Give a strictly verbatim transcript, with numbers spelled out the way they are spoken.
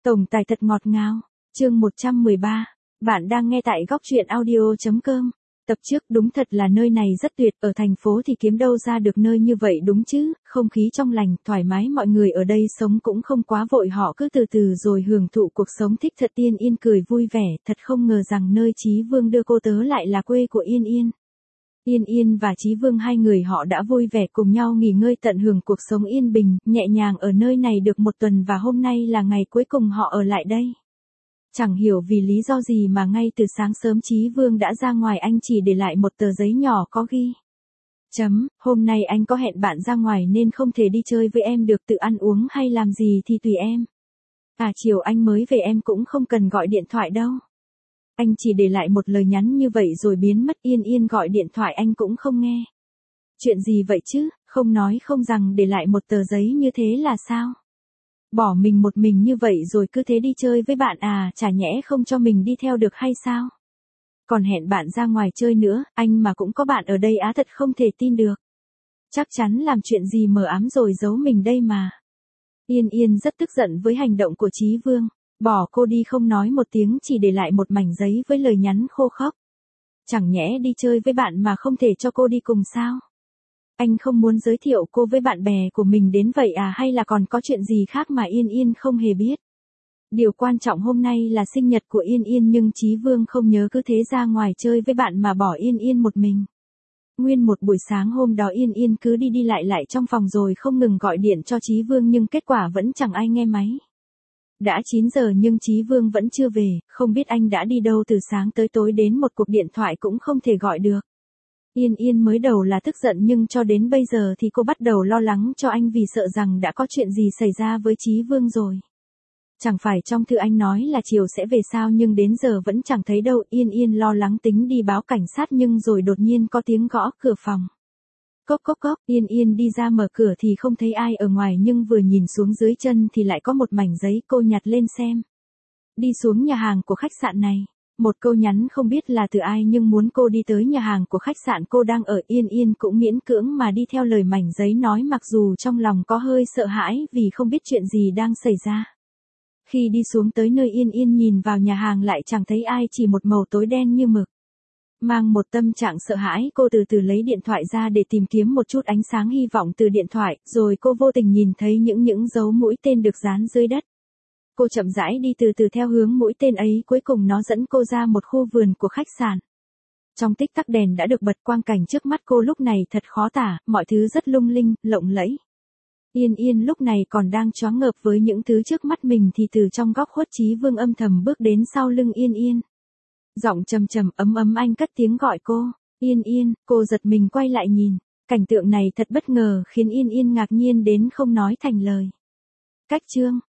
Tổng tài thật ngọt ngào, chương một trăm mười ba. Bạn đang nghe tại góc truyện audio chấm com. Tập trước đúng thật là nơi này rất tuyệt, ở thành phố thì kiếm đâu ra được nơi như vậy đúng chứ, không khí trong lành, thoải mái, mọi người ở đây sống cũng không quá vội, họ cứ từ từ rồi hưởng thụ cuộc sống thích thật. Yên Yên cười vui vẻ, thật không ngờ rằng nơi Chí Vương đưa cô tớ lại là quê của Yên Yên. Yên Yên và Chí Vương hai người họ đã vui vẻ cùng nhau nghỉ ngơi tận hưởng cuộc sống yên bình, nhẹ nhàng ở nơi này được một tuần và hôm nay là ngày cuối cùng họ ở lại đây. Chẳng hiểu vì lý do gì mà ngay từ sáng sớm Chí Vương đã ra ngoài, anh chỉ để lại một tờ giấy nhỏ có ghi. Chấm, hôm nay anh có hẹn bạn ra ngoài nên không thể đi chơi với em được, tự ăn uống hay làm gì thì tùy em. À chiều anh mới về, em cũng không cần gọi điện thoại đâu. Anh chỉ để lại một lời nhắn như vậy rồi biến mất. Yên Yên gọi điện thoại anh cũng không nghe. Chuyện gì vậy chứ, không nói không rằng để lại một tờ giấy như thế là sao? Bỏ mình một mình như vậy rồi cứ thế đi chơi với bạn à, chả nhẽ không cho mình đi theo được hay sao? Còn hẹn bạn ra ngoài chơi nữa, anh mà cũng có bạn ở đây á, thật không thể tin được. Chắc chắn làm chuyện gì mờ ám rồi giấu mình đây mà. Yên Yên rất tức giận với hành động của Chí Vương. Bỏ cô đi không nói một tiếng, chỉ để lại một mảnh giấy với lời nhắn khô khốc. Chẳng nhẽ đi chơi với bạn mà không thể cho cô đi cùng sao? Anh không muốn giới thiệu cô với bạn bè của mình đến vậy à, hay là còn có chuyện gì khác mà Yên Yên không hề biết? Điều quan trọng hôm nay là sinh nhật của Yên Yên nhưng Chí Vương không nhớ cứ thế ra ngoài chơi với bạn mà bỏ Yên Yên một mình. Nguyên một buổi sáng hôm đó Yên Yên cứ đi đi lại lại trong phòng rồi không ngừng gọi điện cho Chí Vương nhưng kết quả vẫn chẳng ai nghe máy. Đã chín giờ nhưng Chí Vương vẫn chưa về, không biết anh đã đi đâu từ sáng tới tối, đến một cuộc điện thoại cũng không thể gọi được. Yên Yên mới đầu là tức giận nhưng cho đến bây giờ thì cô bắt đầu lo lắng cho anh vì sợ rằng đã có chuyện gì xảy ra với Chí Vương rồi. Chẳng phải trong thư anh nói là chiều sẽ về sao nhưng đến giờ vẫn chẳng thấy đâu. Yên Yên lo lắng tính đi báo cảnh sát nhưng rồi đột nhiên có tiếng gõ cửa phòng. Cốc cốc cốc, Yên Yên đi ra mở cửa thì không thấy ai ở ngoài nhưng vừa nhìn xuống dưới chân thì lại có một mảnh giấy, cô nhặt lên xem. Đi xuống nhà hàng của khách sạn này. Một câu nhắn không biết là từ ai nhưng muốn cô đi tới nhà hàng của khách sạn cô đang ở. Yên Yên cũng miễn cưỡng mà đi theo lời mảnh giấy nói, mặc dù trong lòng có hơi sợ hãi vì không biết chuyện gì đang xảy ra. Khi đi xuống tới nơi Yên Yên nhìn vào nhà hàng lại chẳng thấy ai, chỉ một màu tối đen như mực. Mang một tâm trạng sợ hãi, cô từ từ lấy điện thoại ra để tìm kiếm một chút ánh sáng hy vọng từ điện thoại, rồi cô vô tình nhìn thấy những những dấu mũi tên được dán dưới đất. Cô chậm rãi đi từ từ theo hướng mũi tên ấy, cuối cùng nó dẫn cô ra một khu vườn của khách sạn. Trong tích tắc đèn đã được bật, quang cảnh trước mắt cô lúc này thật khó tả, mọi thứ rất lung linh, lộng lẫy. Yên Yên lúc này còn đang choáng ngợp với những thứ trước mắt mình thì từ trong góc khuất Chí Vương âm thầm bước đến sau lưng Yên Yên. Giọng trầm trầm ấm ấm anh cất tiếng gọi cô. Yên Yên, cô giật mình quay lại nhìn. Cảnh tượng này thật bất ngờ khiến Yên Yên ngạc nhiên đến không nói thành lời. Cách chương